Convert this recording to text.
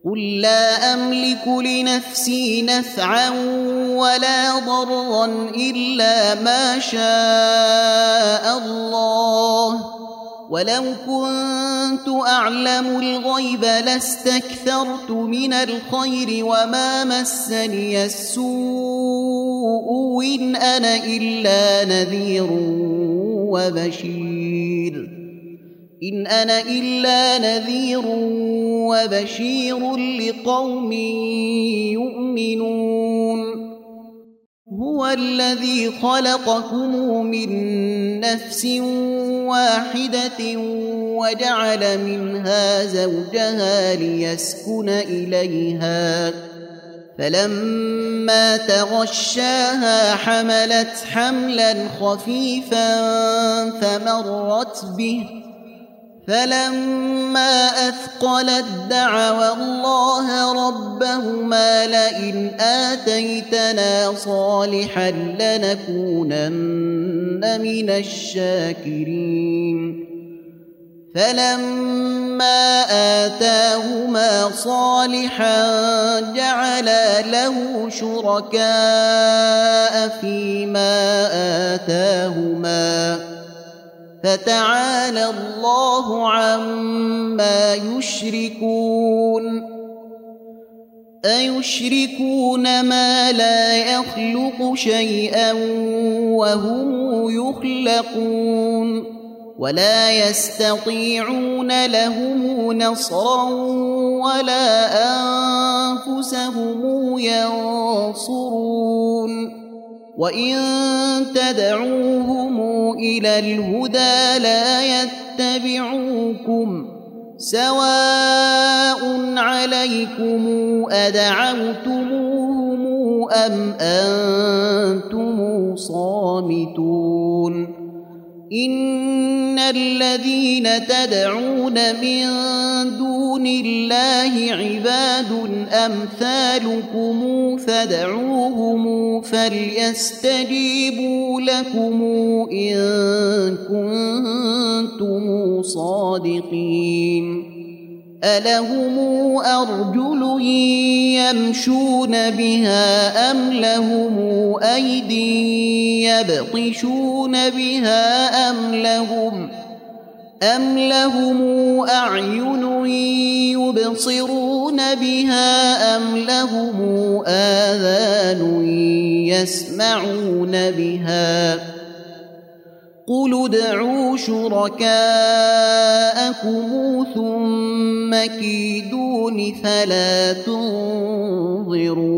قل لا أملك لنفسي نفعا ولا ضرا إلا ما شاء الله، ولو كنت أعلم الغيب لاستكثرت من الخير وما مسني السوء إن أنا إلا نذير وبشير لقوم يؤمنون. هو الذي خلقكم من نفس واحدة وجعل منها زوجها ليسكن إليها، فلما تغشاها حملت حملا خفيفا فمرت به، فلما أثقلت دعوا الله ربهما لئن آتيتنا صالحا لنكونن من الشاكرين. فلما آتاهما صالحا جعلا له شركاء فيما آتاهما، فتعالى الله عما يشركون. أيشركون ما لا يخلق شيئا وهم يخلقون، ولا يستطيعون لهم نصرا ولا أنفسهم ينصرون. وإن تدعوهم إلى الهدى لا يتبعوكم، سواء عليكم أدعوتموهم أم أنتم صامتون. إن الذين تدعون من دون الله عباد أمثالكم فادعوهم فليستجيبوا لكم إن كنتم صادقين. ألهم أرجل يمشون بها أم لهم أيدي يبطشون بها أم لهم أعين يبصرون بها أم لهم آذان يسمعون بها. قل ادعوا شركاءكم ثم كيدون فلا تنظرون.